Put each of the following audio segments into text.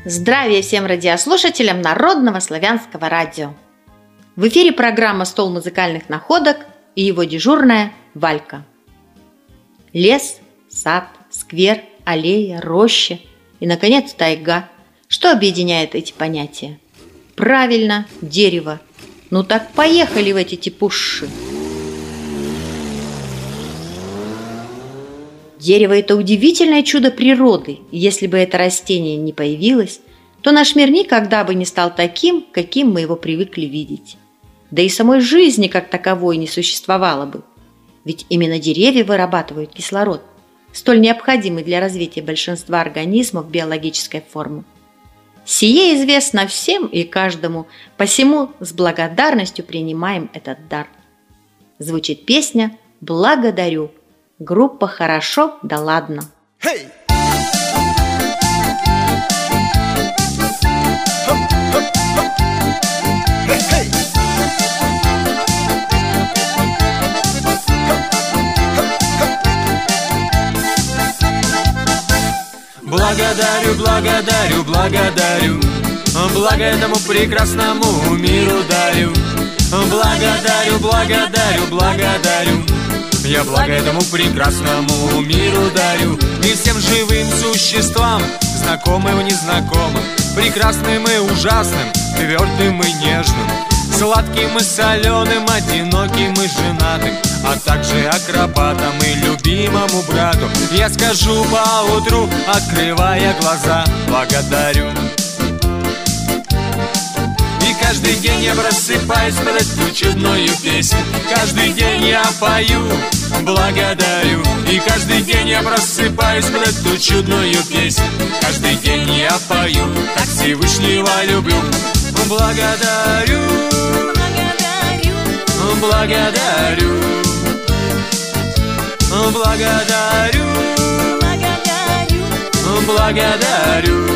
Здравия всем радиослушателям Народного славянского радио. В эфире программа «Стол музыкальных находок» и его дежурная Валька. Лес, сад, сквер, аллея, роща и, наконец, тайга. Что объединяет эти понятия? Правильно, дерево. Ну так поехали в эти типуши. Дерево – это удивительное чудо природы, и если бы это растение не появилось, то наш мир никогда бы не стал таким, каким мы его привыкли видеть. Да и самой жизни как таковой не существовало бы. Ведь именно деревья вырабатывают кислород, столь необходимый для развития большинства организмов биологической формы. Сие известно всем и каждому, посему с благодарностью принимаем этот дар. Звучит песня «Благодарю». Группа «Хорошо, да ладно». Hey! Благодарю, благодарю, благодарю, благо этому прекрасному миру дарю. Благодарю, благодарю, благодарю, я благо этому прекрасному миру дарю. И всем живым существам, знакомым и незнакомым, прекрасным и ужасным, твердым и нежным, сладким и соленым, одиноким и женатым, а также акробатам и любимому брату я скажу поутру, открывая глаза: благодарю. И каждый день я просыпаюсь под эту чудную песню. Каждый день я пою благодарю. И каждый день я просыпаюсь под эту чудную песню. Каждый день я пою, так Всевышнего люблю. Благодарю, благодарю, благодарю, благодарю, благодарю.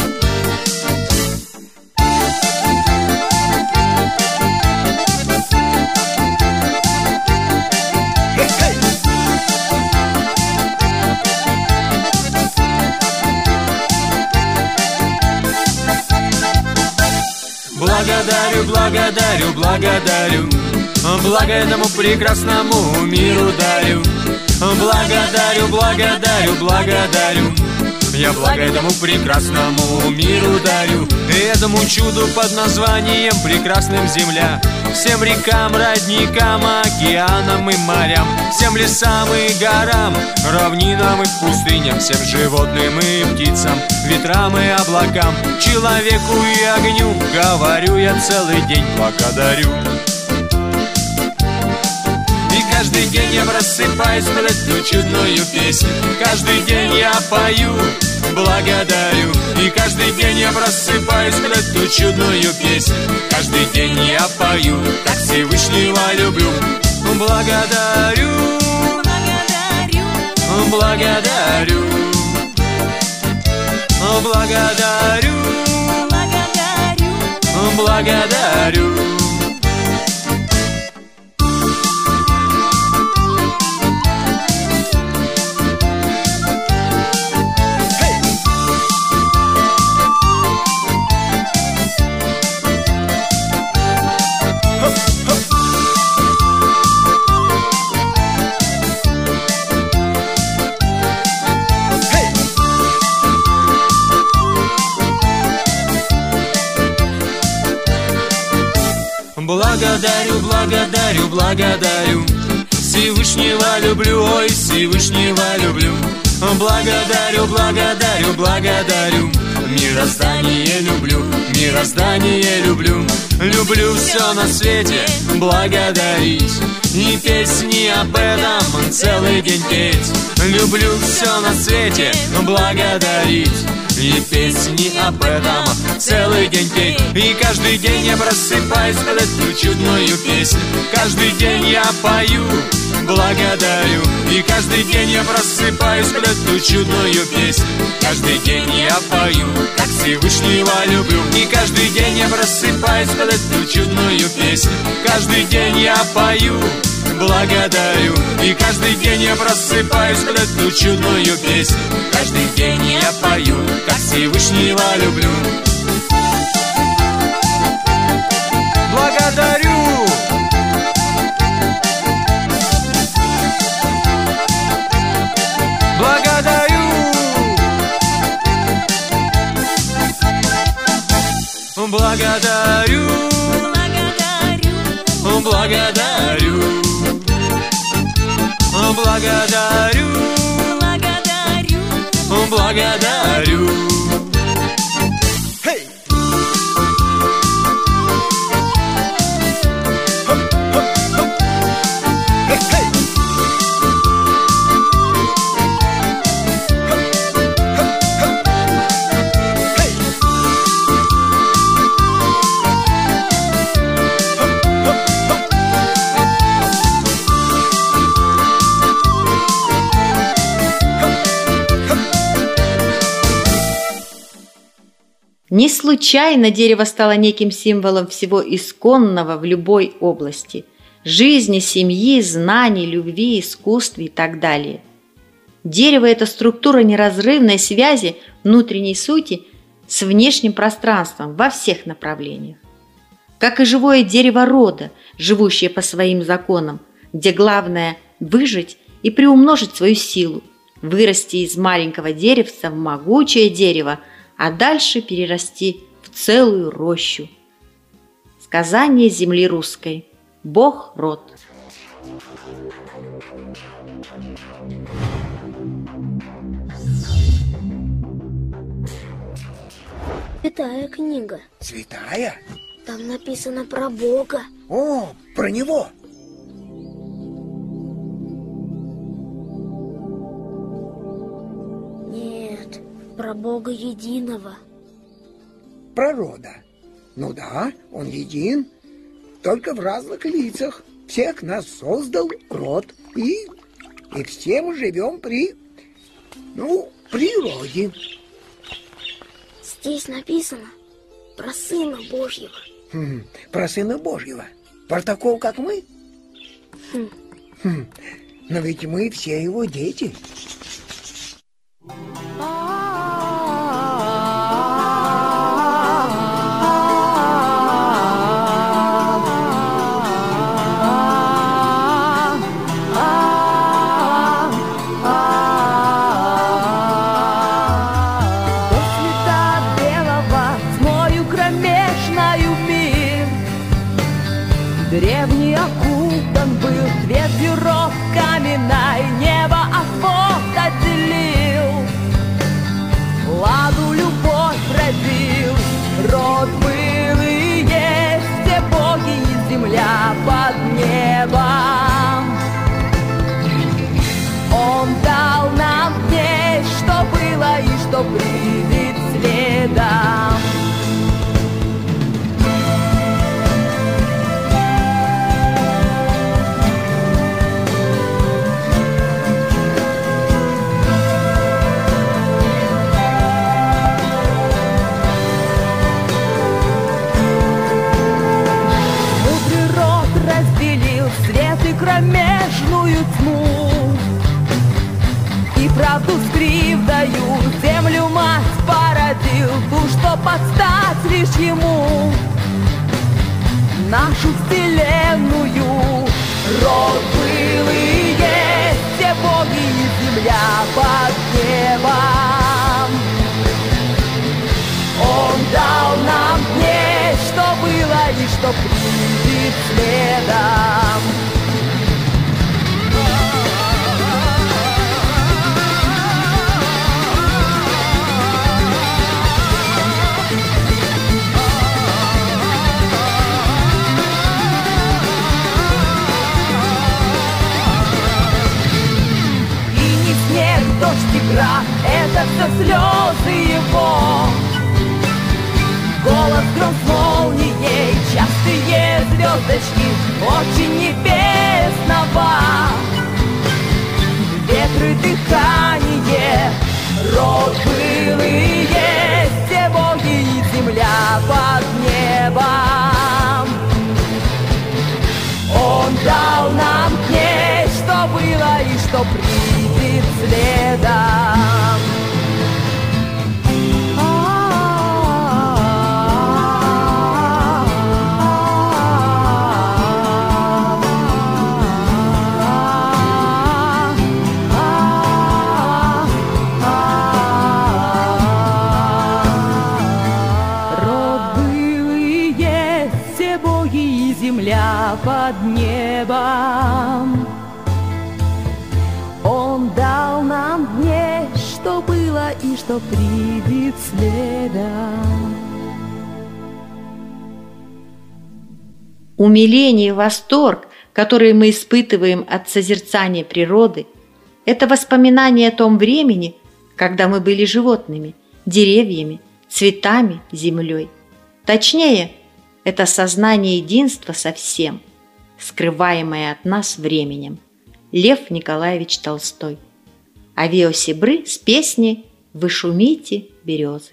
Благодарю, благодарю, благодарю, благо этому прекрасному миру дарю. Благодарю, благодарю, благодарю, я благо этому прекрасному миру дарю. И этому чуду под названием прекрасным земля, всем рекам, родникам, океанам и морям, всем лесам и горам, равнинам и пустыням, всем животным и птицам, ветрам и облакам, человеку и огню говорю я целый день благодарю. И каждый день я просыпаюсь под эту чудную песню. Каждый день я пою благодарю. И каждый день я просыпаюсь под эту чудную песню. Каждый день я пою, так Всевышнего люблю. Благодарю, благодарю, благодарю, благодарю, благодарю. Благодарю, благодарю, благодарю, Всевышнего люблю, ой, Всевышнего люблю. Благодарю, благодарю, благодарю, мироздание люблю, мироздание люблю. Люблю все на свете благодарить и песни об этом целый день петь. Люблю все на свете благодарить и песни об этом целый день петь. И каждый день я просыпаюсь под эту чудную песню. Каждый день я пою благодарю. И каждый день я просыпаюсь под эту чудную песню. Каждый день я пою, так Всевышнего люблю. И каждый день я просыпаюсь под эту чудную песню. Каждый день я пою благодарю. И каждый день я просыпаюсь под эту чудную песню. Каждый день я пою, как Всевышнего люблю. Благодарю. Благодарю. Благодарю. Благодарю. Благодарю. Благодарю. Благодарю. Hey! Не случайно дерево стало неким символом всего исконного в любой области – жизни, семьи, знаний, любви, искусства и так далее. Дерево – это структура неразрывной связи внутренней сути с внешним пространством во всех направлениях. Как и живое дерево рода, живущее по своим законам, где главное – выжить и приумножить свою силу, вырасти из маленького деревца в могучее дерево, а дальше перерасти в целую рощу. Сказание земли русской. Бог род. Святая книга. Святая? Там написано про Бога. О, про Него. Нет, про Бога единого. Про рода. Ну да, Он един, только в разных лицах. Всех нас создал род, и все мы живем при природе. Здесь написано про Сына Божьего. Про Сына Божьего? Про такого, как мы? Но ведь мы все Его дети. Древний окутан был твердью рот каменной, небо от вод отделил, ладу любовь родил. Род был и есть, все боги и земля под небом. Он дал нам дней, что было и что придет следом. Кромешную тьму и правду скривдою землю мать породил, ту, что подстать лишь ему, нашу вселенную. Род был и есть, все боги и земля под небом. Он дал нам дней, что было и что придет следом. Дождь и град, это все слезы его. Голос гром с молнией, частые звездочки очень небесного. Ветры дыхание, род был и есть, все боги и земля под небом. Он дал нам следом. Земля под небом, Он дал нам дней, что было и что придет следом. Умиление и восторг, которые мы испытываем от созерцания природы, это воспоминание о том времени, когда мы были животными, деревьями, цветами, землей. Точнее, это сознание единства со всем, скрываемое от нас временем. Лев Николаевич Толстой. Авио Себры с песней «Вы шумите, березы».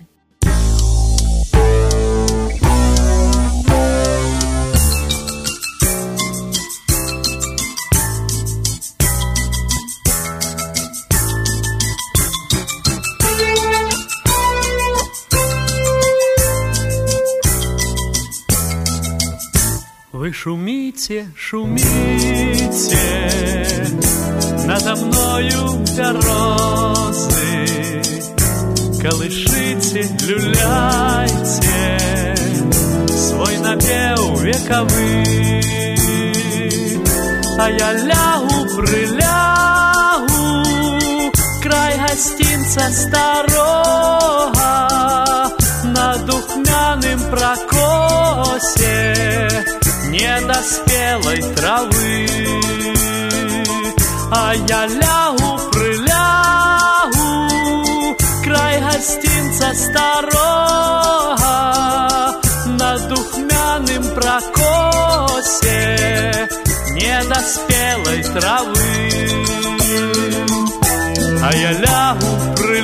Вы шумите, шумите, надо мною березы, колышите, люляйте свой напев вековый, а я лягу, прилягу, край гостинца старого, на духмяным прокосе недоспелой травы, а я лягу, прилягу, край гостинца старого, на духмяным прокосе недоспелой травы, а я лягу,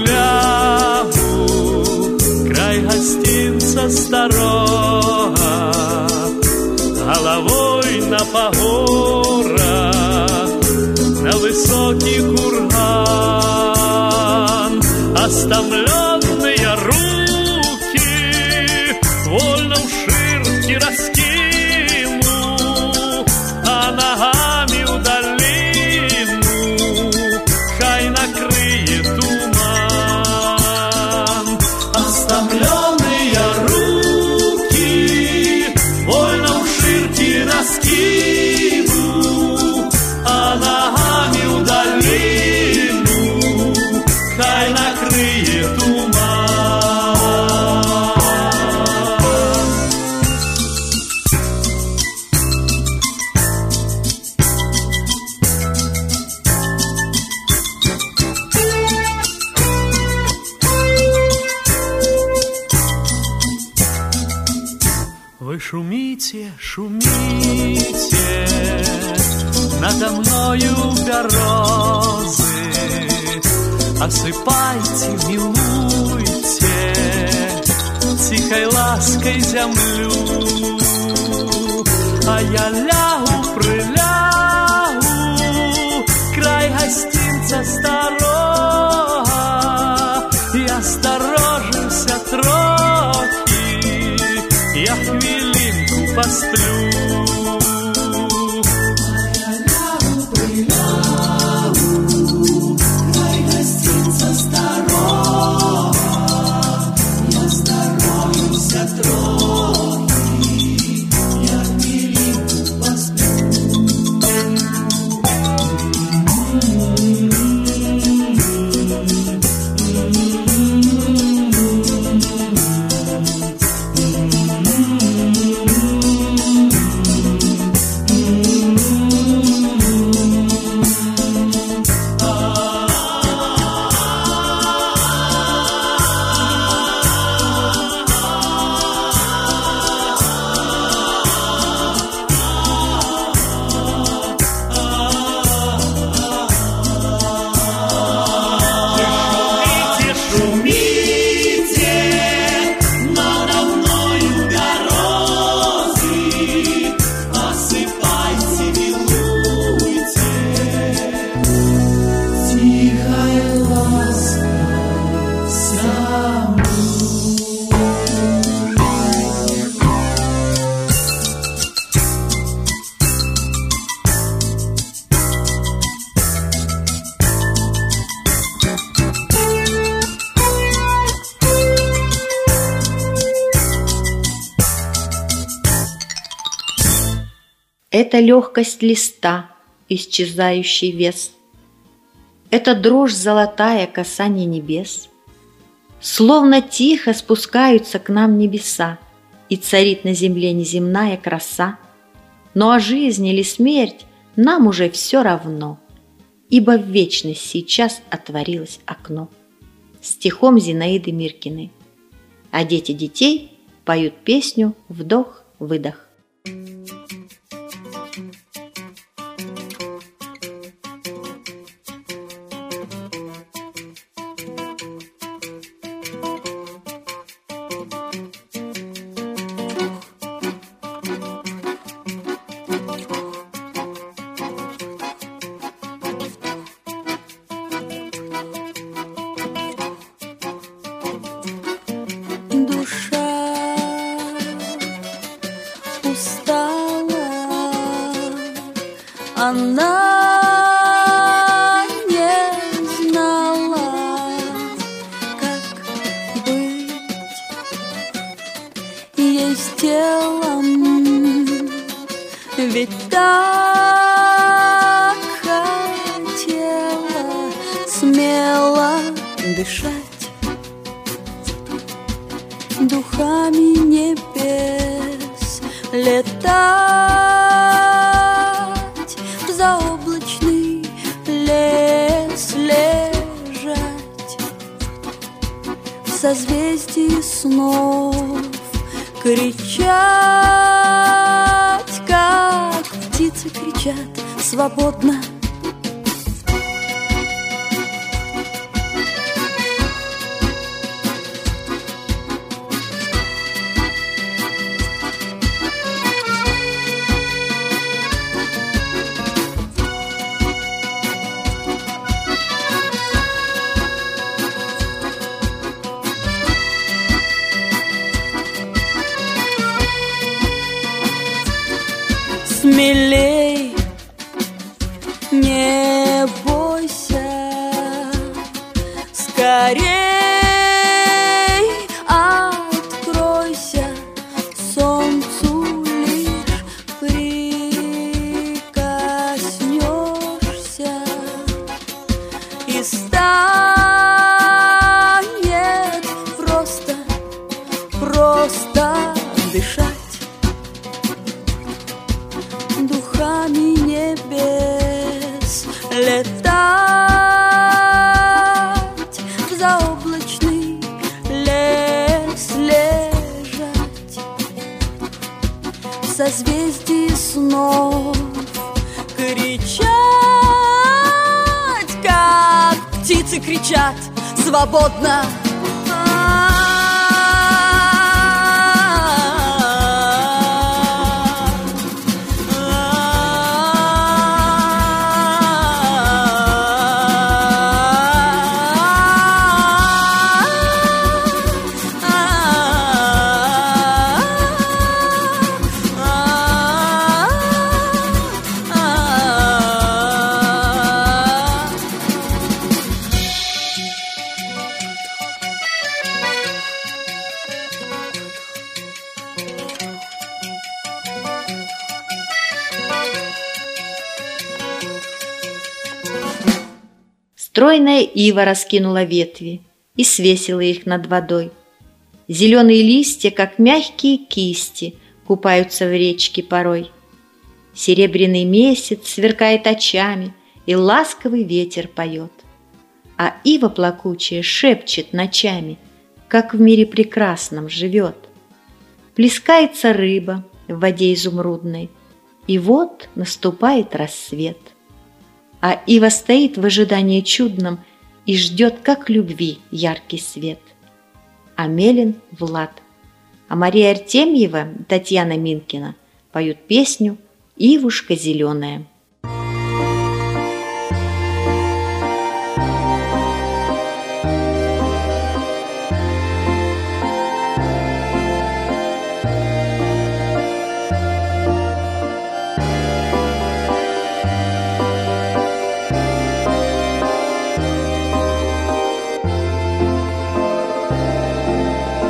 прилягу, край гостинца старого, головой на погора, на высокий курган, остомленные руки вольно в ширке раскину, а ногами в долину хай накрыет туман. Остомленные руки вольно в ширке раскину, а ногами в долину хай накрыет туман. Вы шумите, шумите, надо мною березы, осыпайте, милуйте тихой лаской землю, а я лягу, прилягу, край гостинца старого, и осторожился трохи, я хвилинку посплю. Это легкость листа, исчезающий вес. Это дрожь золотая касание небес. Словно тихо спускаются к нам небеса, и царит на земле неземная краса. Но о жизнь или смерть нам уже все равно, ибо в вечность сейчас отворилось окно. Стихом Зинаиды Миркиной. А дети детей поют песню «Вдох-выдох». Она не знала, как быть ей с телом, ведь так хотела смело дышать духами небес, летать заоблачный лес, лежать в созвездии снов, кричать, как птицы кричат свободно. Смелей, не бойся, скорей откройся, солнцу лишь прикоснешься, и станет просто дышать духами небес, летать в заоблачный лес, лежать в созвездии снов, кричать, как птицы кричат свободно. Стройная ива раскинула ветви и свесила их над водой. Зеленые листья, как мягкие кисти, купаются в речке порой. Серебряный месяц сверкает очами, и ласковый ветер поет. А ива плакучая шепчет ночами, как в мире прекрасном живет. Плескается рыба в воде изумрудной, и вот наступает рассвет. А ива стоит в ожидании чудном и ждет, как любви, яркий свет. Амелин Влад, а Мария Артемьева, Татьяна Минкина поют песню «Ивушка зеленая».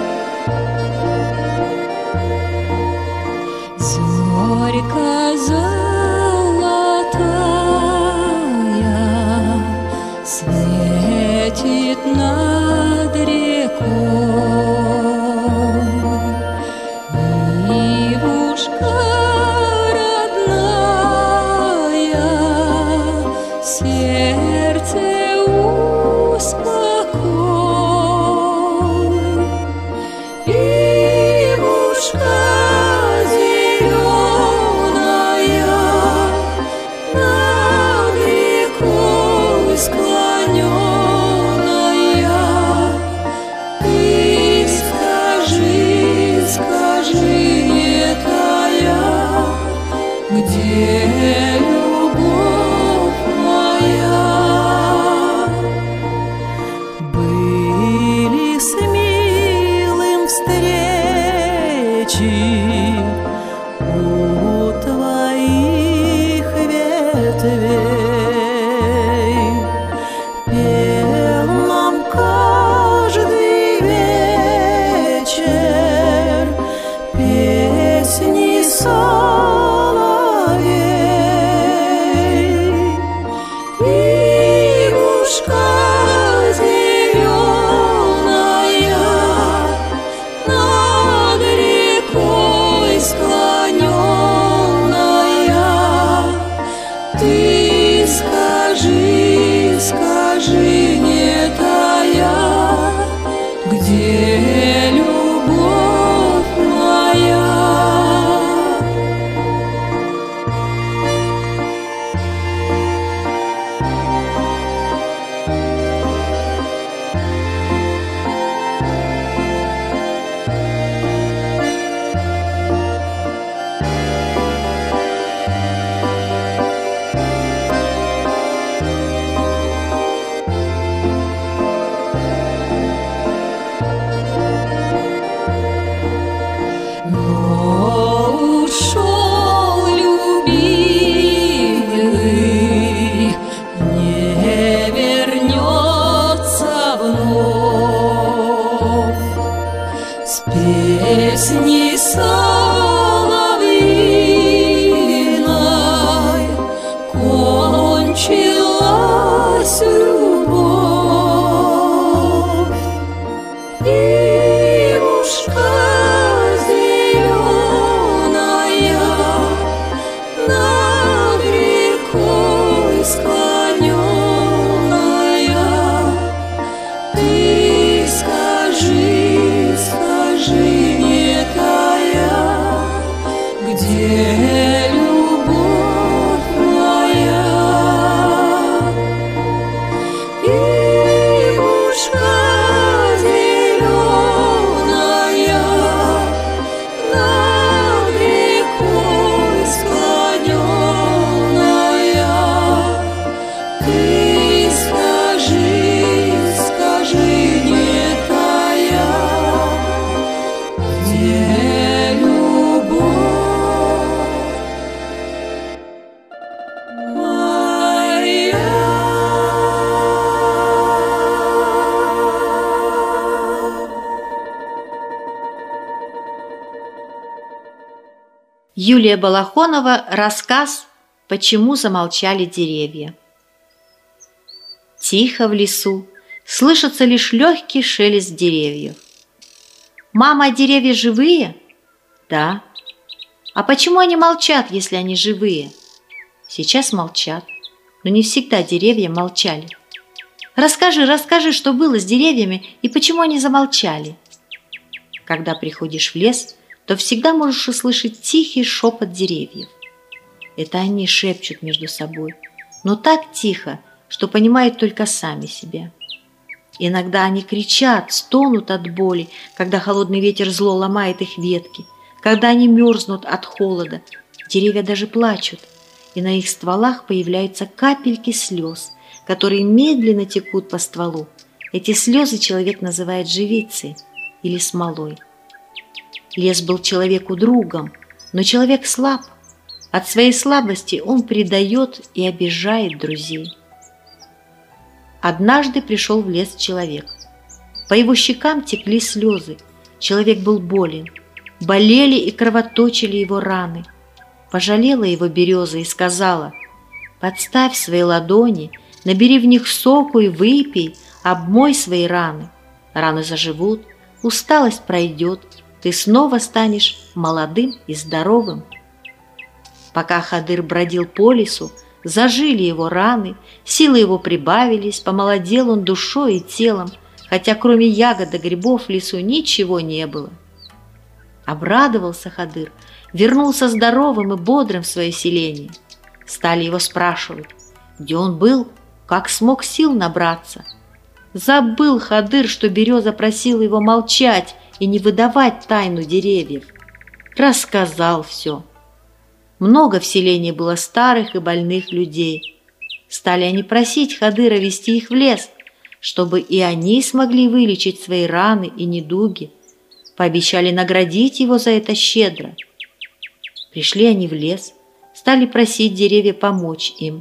Зорька, зорька, где любовь моя? Были с милым встречи у твоих ветвей, пел нам каждый вечер песни соловей. Ивушка зеленая над рекой склоненная, ты скажи, скажи, не тая, где любовь моя? Но ушел любимый, не вернется вновь. С песней соловьиной кончилась любовь. Ивушка зеленая над рекой склоненная, ты скажи, скажи, не тая, где любовь моя? Ивушка зеленая над рекой склоненная, ты скажи, скажи, не тая, где любовь моя? Юлия Балахонова. Рассказ «Почему замолчали деревья». Тихо в лесу, слышится лишь легкий шелест деревьев. «Мама, а деревья живые?» «Да». «А почему они молчат, если они живые?» «Сейчас молчат, но не всегда деревья молчали». «Расскажи, расскажи, что было с деревьями и почему они замолчали?» Когда приходишь в лес, то всегда можешь услышать тихий шепот деревьев. Это они шепчут между собой, но так тихо, что понимают только сами себя. Иногда они кричат, стонут от боли, когда холодный ветер зло ломает их ветки, когда они мерзнут от холода. Деревья даже плачут, и на их стволах появляются капельки слез, которые медленно текут по стволу. Эти слезы человек называет живицей или смолой. Лес был человеку другом, но человек слаб. От своей слабости он предает и обижает друзей. Однажды пришел в лес человек. По его щекам текли слезы. Человек был болен. Болели и кровоточили его раны. Пожалела его береза и сказала: «Подставь свои ладони, набери в них соку и выпей, обмой свои раны. Раны заживут, усталость пройдет, ты снова станешь молодым и здоровым». Пока Хадыр бродил по лесу, зажили его раны, силы его прибавились, помолодел он душой и телом, хотя кроме ягод и грибов в лесу ничего не было. Обрадовался Хадыр, вернулся здоровым и бодрым в свое селение. Стали его спрашивать, где он был, как смог сил набраться. Забыл Хадыр, что береза просила его молчать и не выдавать тайну деревьев. Рассказал все. Много в селении было старых и больных людей. Стали они просить Хадыра вести их в лес, чтобы и они смогли вылечить свои раны и недуги. Пообещали наградить его за это щедро. Пришли они в лес, стали просить деревья помочь им.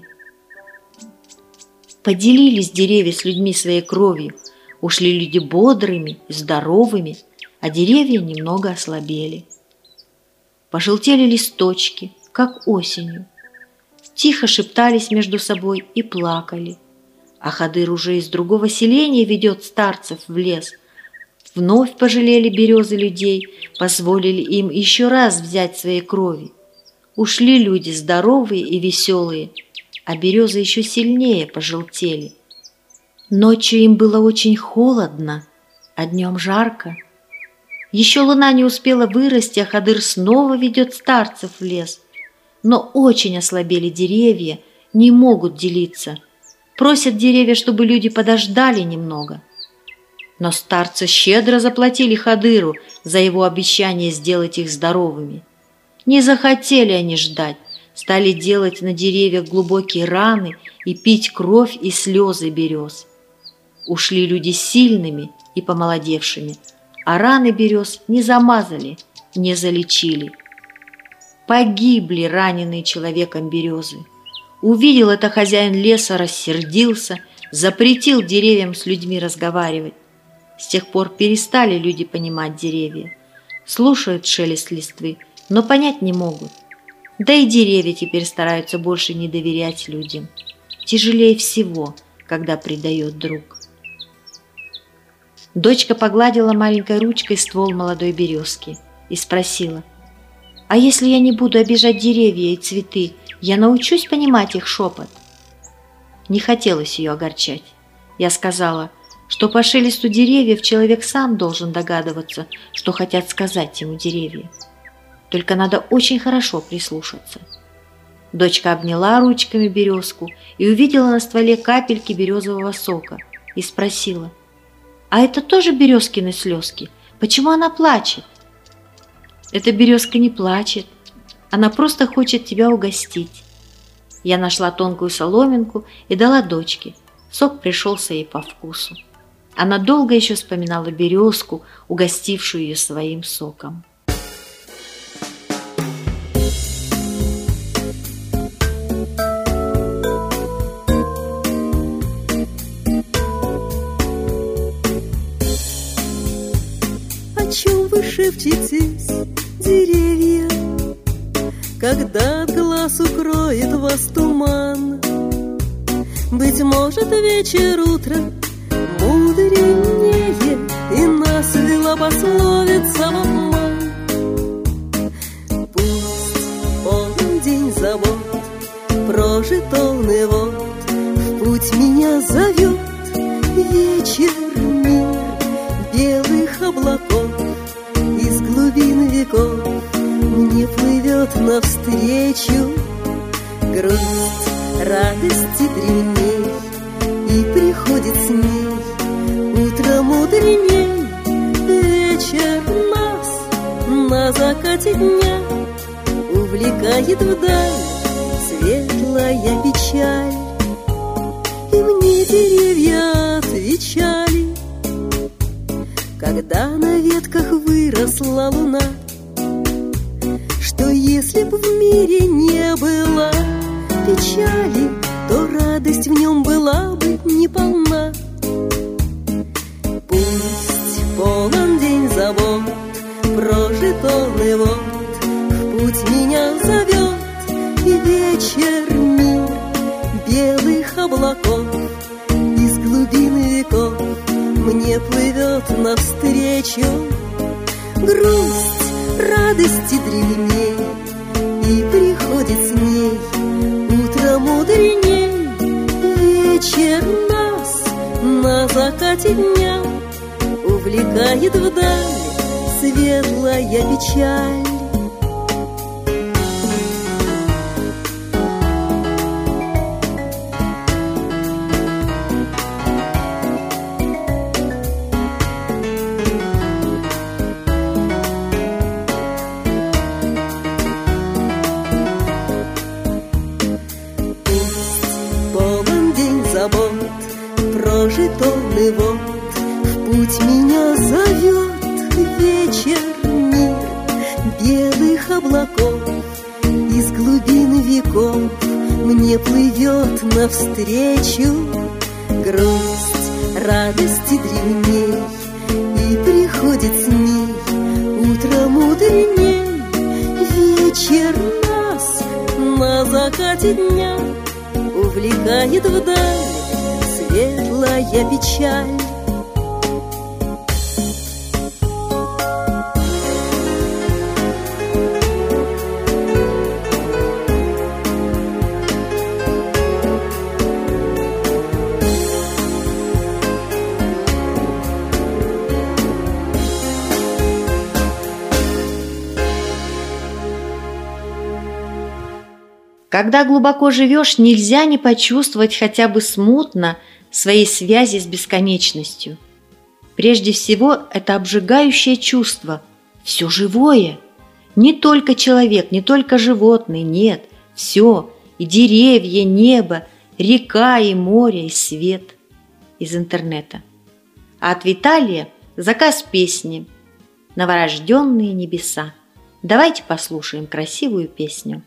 Поделились деревья с людьми своей кровью. Ушли люди бодрыми и здоровыми, а деревья немного ослабели. Пожелтели листочки, как осенью. Тихо шептались между собой и плакали. А Хадыр уже из другого селения ведет старцев в лес. Вновь пожалели березы людей, позволили им еще раз взять своей крови. Ушли люди здоровые и веселые, а березы еще сильнее пожелтели. Ночью им было очень холодно, а днем жарко. Еще луна не успела вырасти, а Хадыр снова ведет старцев в лес. Но очень ослабели деревья, не могут делиться. Просят деревья, чтобы люди подождали немного. Но старцы щедро заплатили Хадыру за его обещание сделать их здоровыми. Не захотели они ждать, стали делать на деревьях глубокие раны и пить кровь и слезы берез. Ушли люди сильными и помолодевшими, а раны берез не замазали, не залечили. Погибли раненые человеком березы. Увидел это хозяин леса, рассердился, запретил деревьям с людьми разговаривать. С тех пор перестали люди понимать деревья. Слушают шелест листвы, но понять не могут. Да и деревья теперь стараются больше не доверять людям. Тяжелее всего, когда предает друг. Дочка погладила маленькой ручкой ствол молодой березки и спросила: «А если я не буду обижать деревья и цветы, я научусь понимать их шепот?» Не хотелось ее огорчать. Я сказала, что по шелесту деревьев человек сам должен догадываться, что хотят сказать ему деревья. Только надо очень хорошо прислушаться. Дочка обняла ручками березку и увидела на стволе капельки березового сока и спросила: «А это тоже березкины слезки? Почему она плачет?» «Эта березка не плачет, она просто хочет тебя угостить». Я нашла тонкую соломинку и дала дочке. Сок пришелся ей по вкусу. Она долго еще вспоминала березку, угостившую ее своим соком. О чем вы шепчетесь, деревья, когда от глаз укроет вас туман? Быть может, вечер, утро мудренее, и нас вела пословица в обман. Пусть полон день забот, прожит он и вот в путь меня зовет вечер, мир белых облаков. Из глубин веков мне плывет навстречу грусть, радость и древней, и приходит с ней утро мудреней. Вечер нас на закате дня увлекает вдаль светлая печаль. И мне деревья отвечали, когда на ветках выросла луна, что если б в мире не было печали, то радость в нем была бы неполна. Пусть полон день забот, прожит он и вот в путь меня зовет и вечер, мир белых облаков. Из глубин веков мне плывет навстречу грусть, радость и древней, и приходит с ней утро мудреней. Вечер нас на закате дня увлекает вдаль светлая печаль. Путь меня зовет вечер, мир белых облаков. Из глубин веков мне плывет навстречу грусть, радости древней, и приходит с ней утро мудреней. Вечер нас на закате дня увлекает вдаль светлая печаль. Когда глубоко живешь, нельзя не почувствовать хотя бы смутно своей связи с бесконечностью. Прежде всего, это обжигающее чувство. Все живое. Не только человек, не только животные, нет. Все. И деревья, небо, река и море, и свет. Из интернета. А от Виталия заказ песни «Новорожденные небеса». Давайте послушаем красивую песню.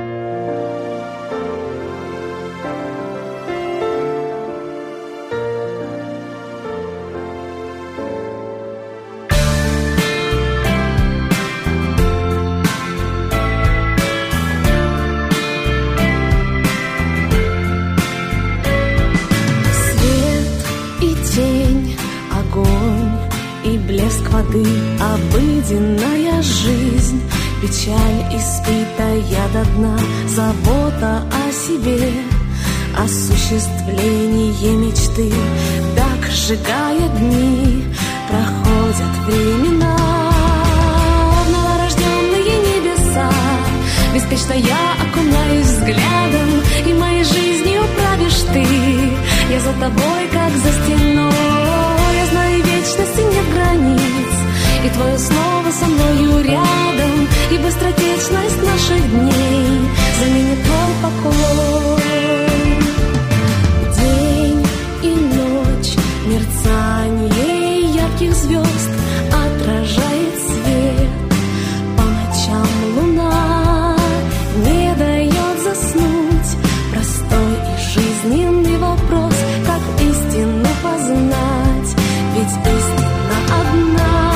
Воды, обыденная жизнь, печаль испитая до дна, забота о себе, осуществление мечты. Так, сжигая дни, проходят времена. В новорожденные небеса беспечно я окунаюсь взглядом, и моей жизнью правишь ты. Я за тобой, как за стеной. Я знаю, вечности нет границ, и твое слово со мною рядом, и быстротечность наших дней заменит твой покой. День и ночь, мерцание ярких звезд отражает свет. По ночам луна не дает заснуть. Простой и жизненный вопрос, как истину познать, ведь истина одна.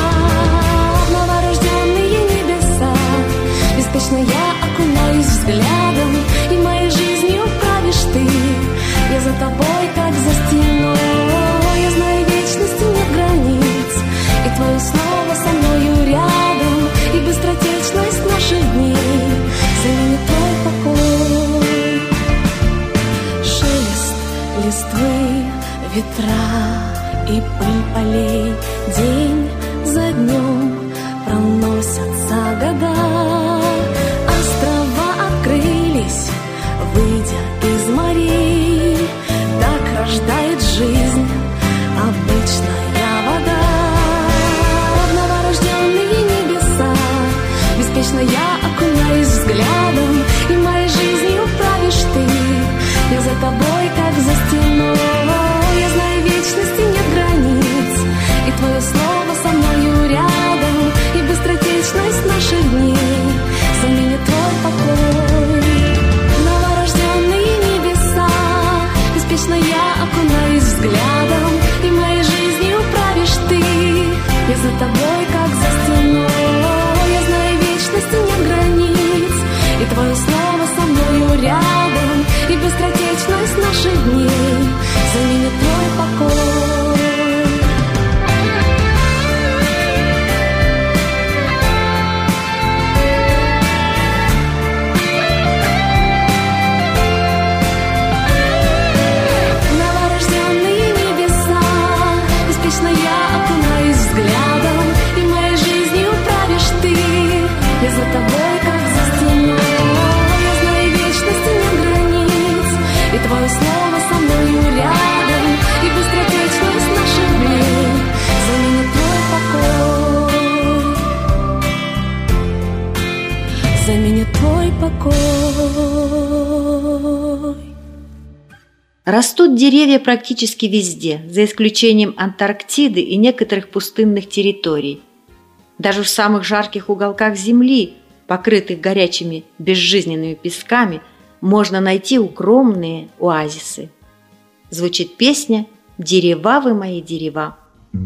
Беспечно я окунаюсь взглядом, и моей жизнью правишь ты. Я за тобой, как за стеной. Я знаю, вечности нет границ, и твое слово со мною рядом, и быстротечность наших дней заменит твой покой. Шелест листвы, ветра и пыль полей, день за днем проносятся года. Выйдя из морей, так рождает жизнь обычная вода. В новорожденные небеса беспечно я окунаюсь взглядом, и моей жизнью правишь ты. Я за тобой, как за стеной. Я знаю, вечности нет границ, и твое слово со мною рядом, и быстротечность наших дней заменит твой покой. Беспечно я окунаюсь взглядом, и моей жизнью правишь ты. Я за тобой, как за стеной. Я знаю, вечности нет границ, и твое слово со мною рядом, и быстротечность наших дней заменит твой покой. Я за тобой, как за стеной. Я знаю, вечности нет границ, и твое слово со мною рядом, и быстро Растут деревья практически везде, за исключением Антарктиды и некоторых пустынных территорий. Даже в самых жарких уголках Земли, покрытых горячими безжизненными песками, можно найти укромные оазисы. Звучит песня «Дерева вы мои дерева».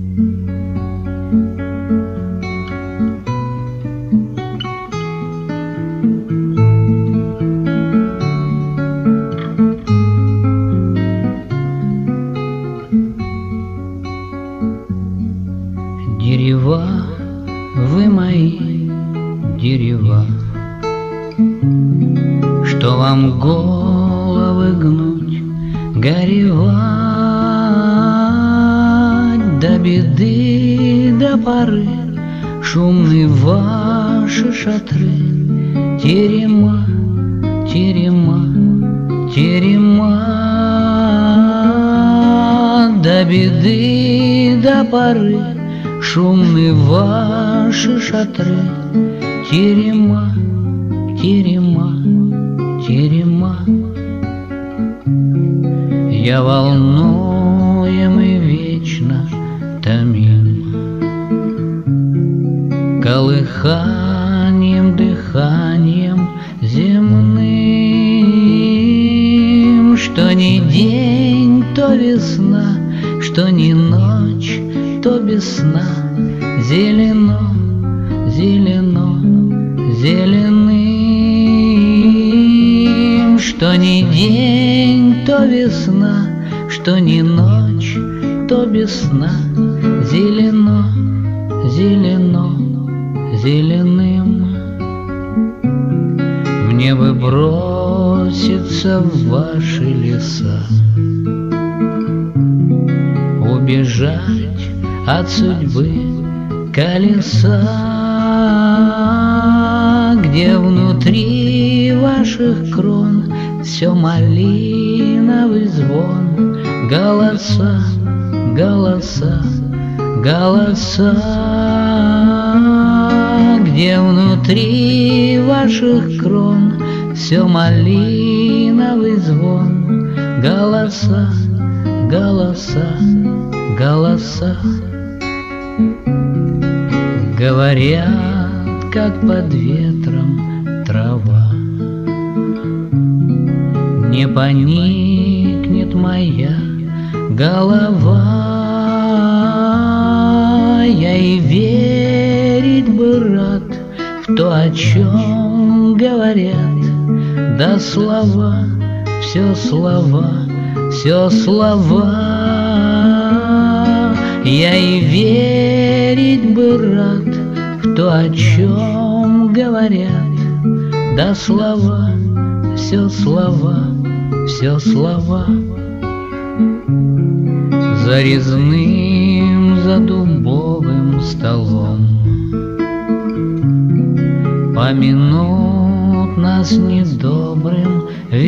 Дерева, вы мои дерева, что вам головы гнуть, горевать до беды, до поры, шумные ваши шатры, терема, терема, терема, до беды, до поры, шумные ваши шатры, терема, терема, терема. Я волнуем и вечно томим, колыханием, дыханием земным, что ни день, то весна, что ни ночь, то без сна, зелено, зелено, зеленым, что ни день, то весна, что ни ночь, то без сна, зелено, зелено, зеленым. Мне бы броситься в ваши леса, убежать от судьбы колеса, где внутри ваших крон все малиновый звон, голоса, голоса, голоса, где внутри ваших крон все малиновый звон, голоса, голоса, голоса. Говорят, как под ветром трава, не поникнет моя голова. Я и верить бы рад в то, о чем говорят, да слова, все слова, все слова. Я и верить бы рад в то, о чем говорят, да слова, все слова, все слова. За резным, за дубовым столом помянут нас недобрым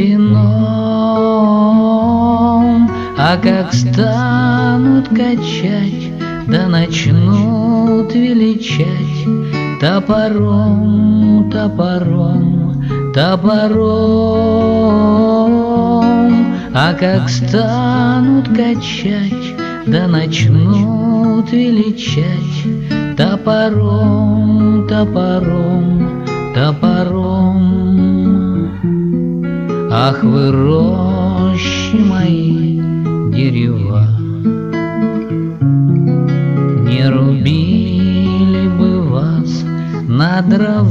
вином, а как станут качать, да начнут величать топором, топором, топором, а как станут качать, да начнут величать топором, топором, топором. Ах, вы рощи мои, дерева, не рубили бы вас на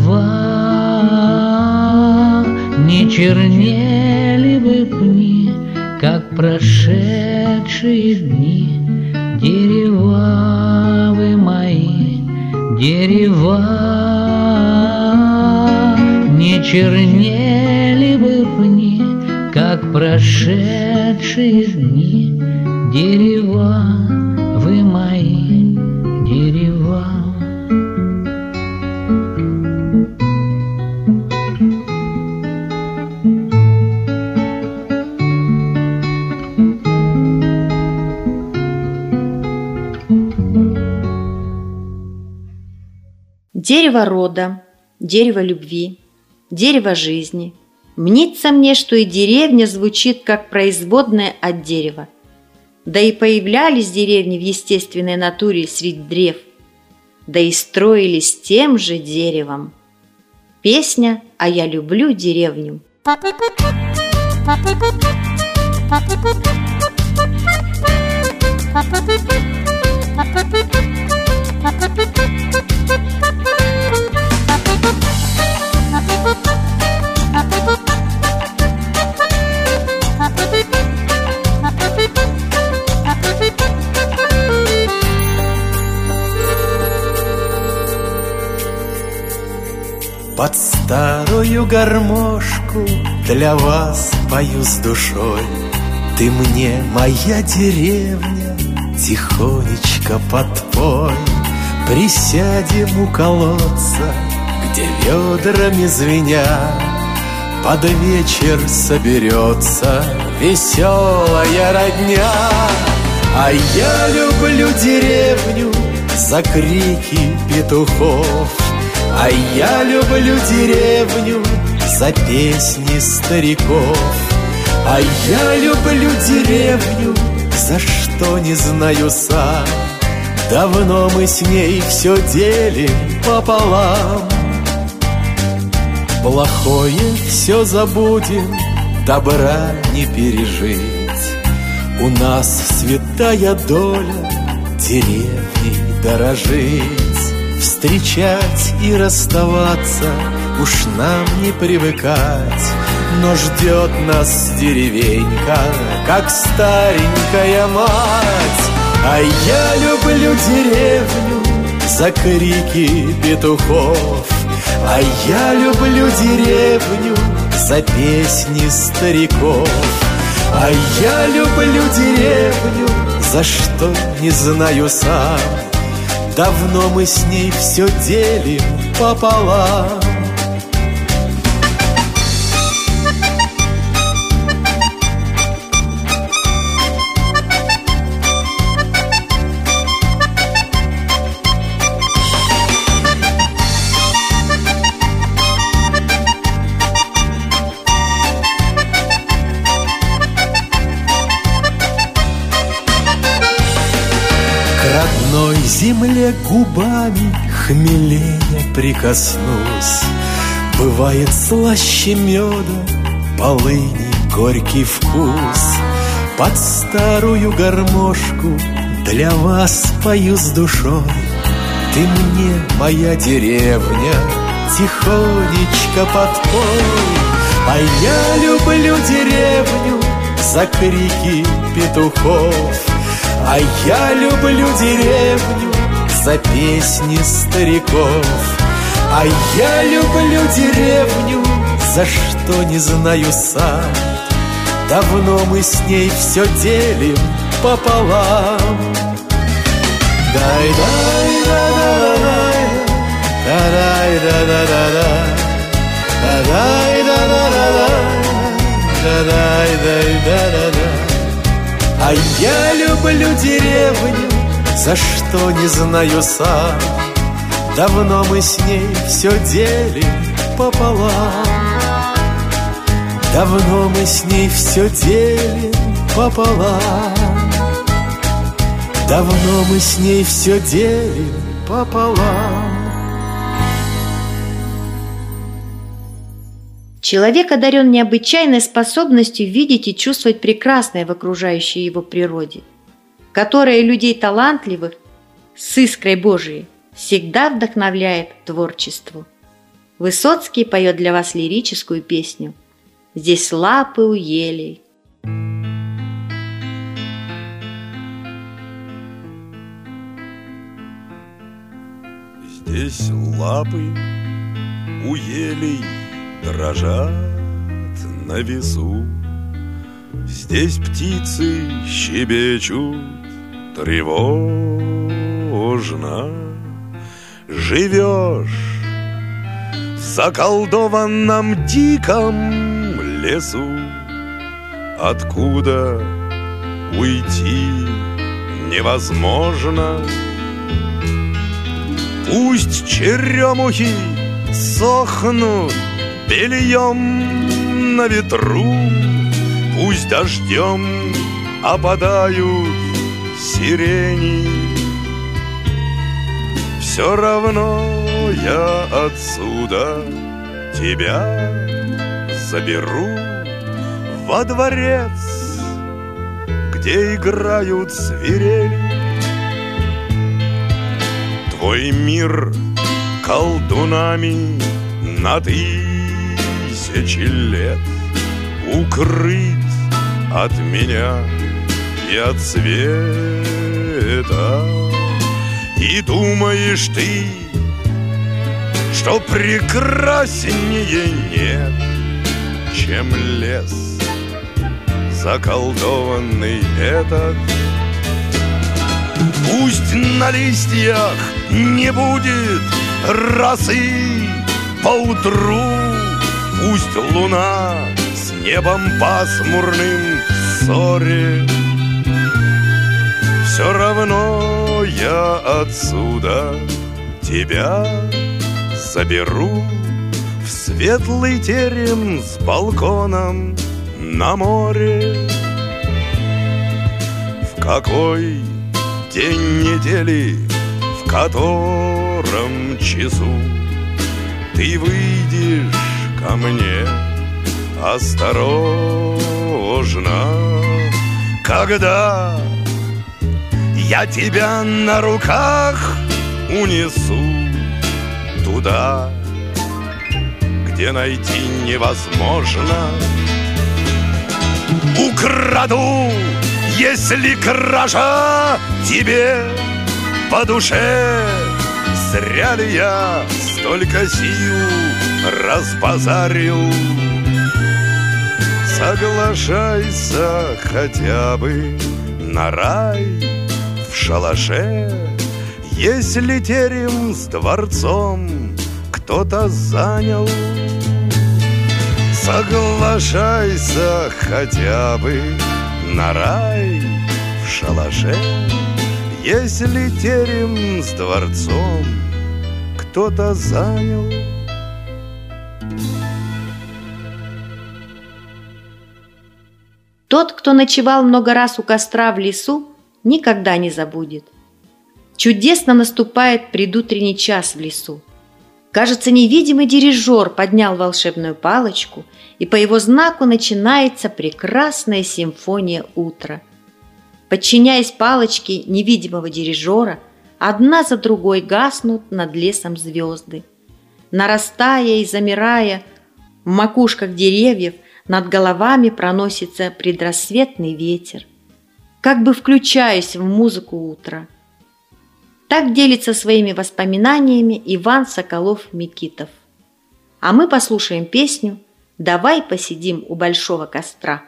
дрова, не чернели бы пни, как прошедшие дни. Дерева вы мои, дерева, не чернели бы пни, как прошедшие дни. Дерева вы мои, дерева. Дерево рода, дерево любви, дерево жизни, Мнится мне, что и деревня звучит как производная от дерева. Да и появлялись деревни в естественной натуре среди древ, да и строились тем же деревом. Песня «А я люблю деревню». Под старую гармошку для вас пою с душой. Ты мне, моя деревня, тихонечко подпой. Присядем у колодца, где ведрами звеня, под вечер соберется веселая родня. А я люблю деревню за крики петухов, а я люблю деревню за песни стариков. А я люблю деревню, за что не знаю сам. Давно мы с ней все делим пополам. Плохое все забудем, добра не пережить. У нас святая доля деревней дорожить. Встречать и расставаться уж нам не привыкать, но ждет нас деревенька, как старенькая мать. А я люблю деревню за крики петухов, а я люблю деревню за песни стариков. А я люблю деревню, за что не знаю сам. Давно мы с ней все делим пополам. Земле губами хмелее прикоснусь. Бывает слаще меда, полыни горький вкус. Под старую гармошку для вас пою с душой. Ты мне, моя деревня, тихонечко подпой. А я люблю деревню за крики петухов, а я люблю деревню за песни стариков. А я люблю деревню, за что не знаю сам. Давно мы с ней все делим пополам. А я люблю деревню, за что не знаю сам. Давно мы с ней все делим пополам. Давно мы с ней все делим пополам. Давно мы с ней все делим пополам. Человек одарен необычайной способностью видеть и чувствовать прекрасное в окружающей его природе, которая людей талантливых с искрой Божией всегда вдохновляет к творчеству. Высоцкий поет для вас лирическую песню «Здесь лапы у елей». Здесь лапы у елей дрожат на весу. Здесь птицы щебечут тревожно. Живешь в заколдованном диком лесу, откуда уйти невозможно. Пусть черемухи сохнут бельем на ветру, пусть дождем опадают сирени, все равно я отсюда тебя заберу во дворец, где играют свирели. Твой мир колдунами на тысячи лет укрыт от меня и от света. И думаешь ты, что прекраснее нет, чем лес заколдованный этот. Пусть на листьях не будет росы поутру, пусть луна с небом пасмурным в ссоре, все равно я отсюда тебя заберу в светлый терем с балконом на море. В какой день недели, в котором часу ты выйдешь ко мне осторожно, когда я тебя на руках унесу туда, где найти невозможно. Украду, если кража тебе по душе. Зря ли я столько сил разбазарил? Соглашайся хотя бы на рай в шалаше, если терем с дворцом кто-то занял. Соглашайся хотя бы на рай в шалаше, если терем с дворцом кто-то занял. Тот, кто ночевал много раз у костра в лесу, никогда не забудет. Чудесно наступает предутренний час в лесу. Кажется, невидимый дирижер поднял волшебную палочку, и по его знаку начинается прекрасная симфония утра. Подчиняясь палочке невидимого дирижера, одна за другой гаснут над лесом звезды. Нарастая и замирая в макушках деревьев, над головами проносится предрассветный ветер, как бы включаясь в музыку утра. Так делится своими воспоминаниями Иван Соколов-Микитов. А мы послушаем песню «Давай посидим у большого костра».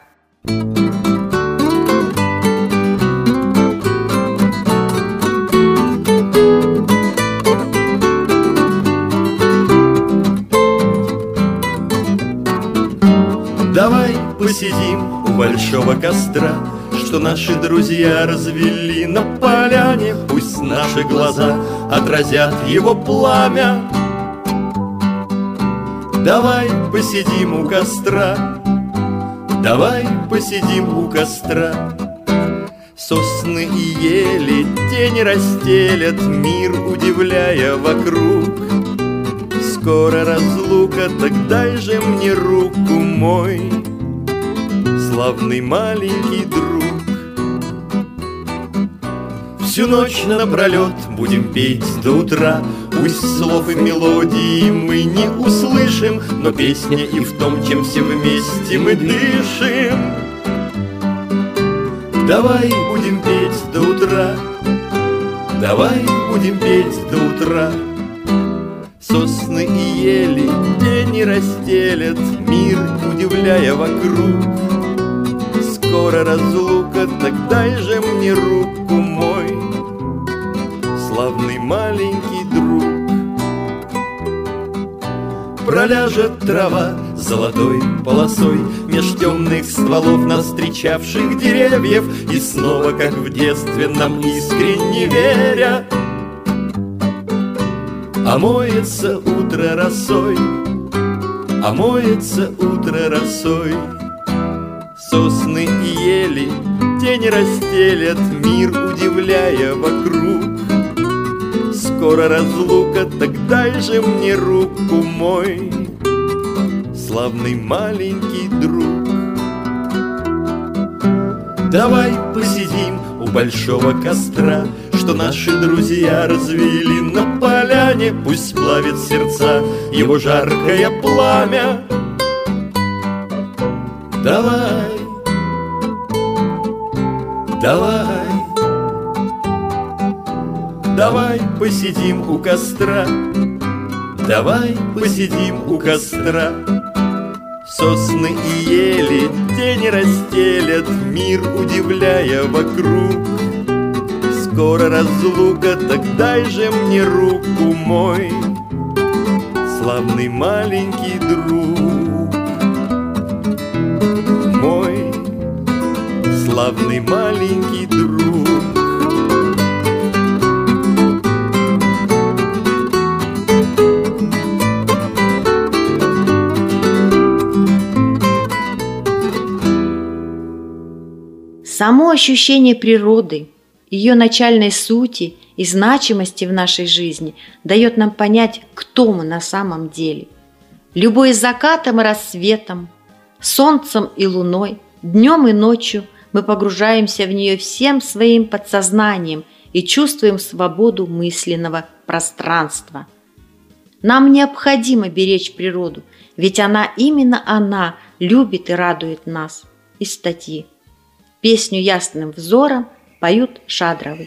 Давай посидим у большого костра, что наши друзья развели на поляне. Пусть наши глаза отразят его пламя. Давай посидим у костра, давай посидим у костра. Сосны и ели тени расстелят мир, удивляя вокруг. Скоро разлука, так дай же мне руку, мой славный маленький друг. Всю ночь напролет будем петь до утра. Пусть слов и мелодии мы не услышим, но песня и в том, чем все вместе мы дышим. Давай будем петь до утра, давай будем петь до утра. Сосны и ели тени расстелят мир, удивляя вокруг. Скоро разлука, так дай же мне руку, мой славный маленький друг. Проляжет трава золотой полосой меж темных стволов нас встречавших деревьев, и снова, как в детстве, нам искренне веря, омоется утро росой. омоется утро росой. Сосны и ели тени расстелят, мир удивляя вокруг. Скоро разлука, так дай же мне руку, мой славный маленький друг. Давай посидим у большого костра, что наши друзья развели на поляне. Пусть плавит сердца его жаркое пламя. Давай, давай, давай посидим у костра, давай посидим у костра. Сосны и ели тени расстелят, мир удивляя вокруг. Скоро разлука, так дай же мне руку, мой славный маленький друг. Мой славный маленький друг. Само ощущение природы, ее начальной сути и значимости в нашей жизни дает нам понять, кто мы на самом деле. Любой закатом и рассветом, солнцем и луной, днем и ночью мы погружаемся в нее всем своим подсознанием и чувствуем свободу мысленного пространства. Нам необходимо беречь природу, ведь именно она любит и радует нас. Из статьи. Песню «Ясным взором» поют Шадровы.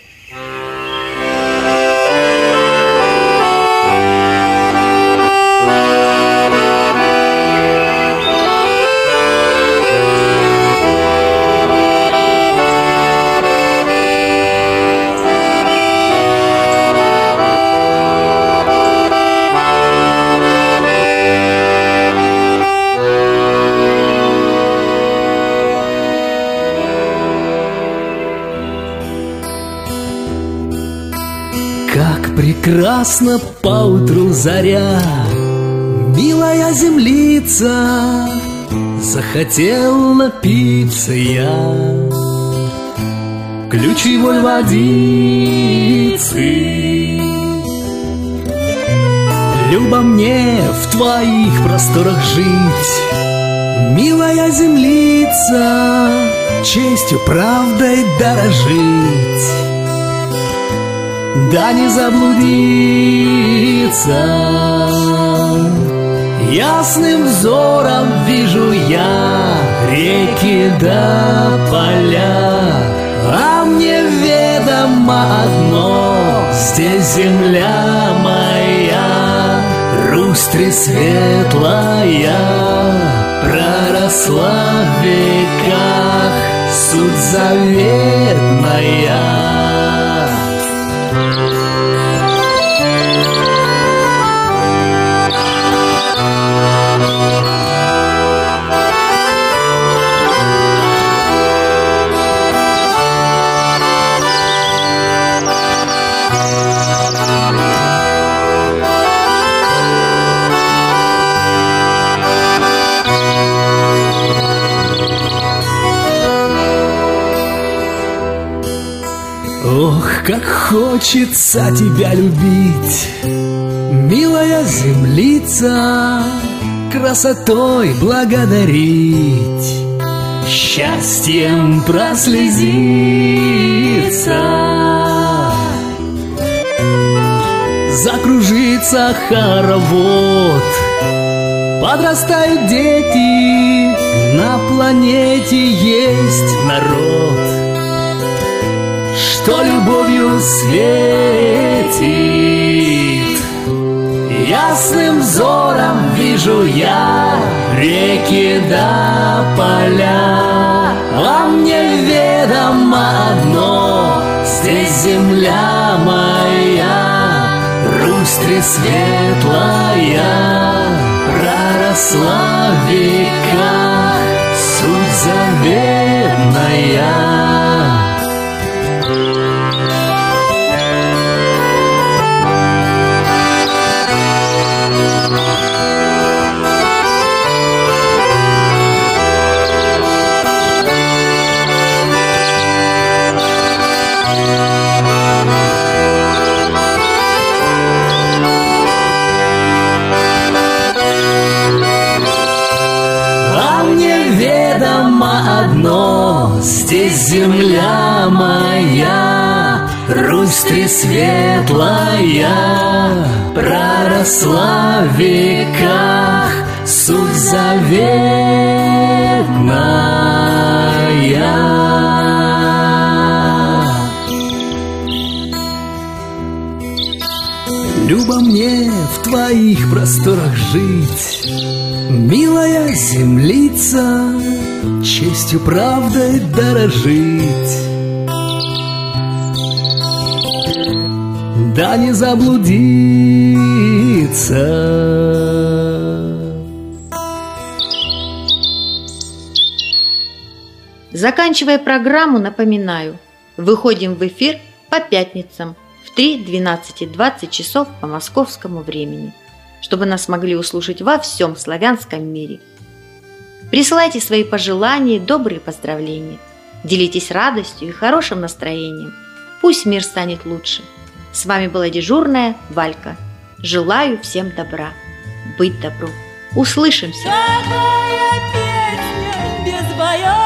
Прекрасно поутру заря, милая землица, захотел напиться я ключевой водицы. Любо мне в твоих просторах жить, милая землица, честью, правдой дорожить. Да не заблудиться. Ясным взором вижу я реки да поля, а мне ведомо одно: здесь земля моя, Рустри светлая, проросла в веках, суть заветная. Ох, как хочется тебя любить, милая землица, красотой благодарить, счастьем прослезиться. Закружится хоровод, подрастают дети, на планете есть народ, что любовью светит. Ясным взором вижу я реки да поля, а мне ведомо одно: здесь земля моя, Рустри светлая, проросла в веках, суть заветная. давно здесь земля моя, Русь тресветлая, проросла в веках, суть заветная. Любо мне в твоих просторах жить, милая землица, честью, правдой дорожить, да не заблудиться. Заканчивая программу, напоминаю, выходим в эфир по пятницам в 3:12:20 часов по московскому времени, чтобы нас могли услышать во всем славянском мире. Присылайте свои пожелания, добрые поздравления. Делитесь радостью и хорошим настроением. Пусть мир станет лучше. С вами была дежурная Валька. Желаю всем добра. Быть добру. Услышимся. Какая песня без боя.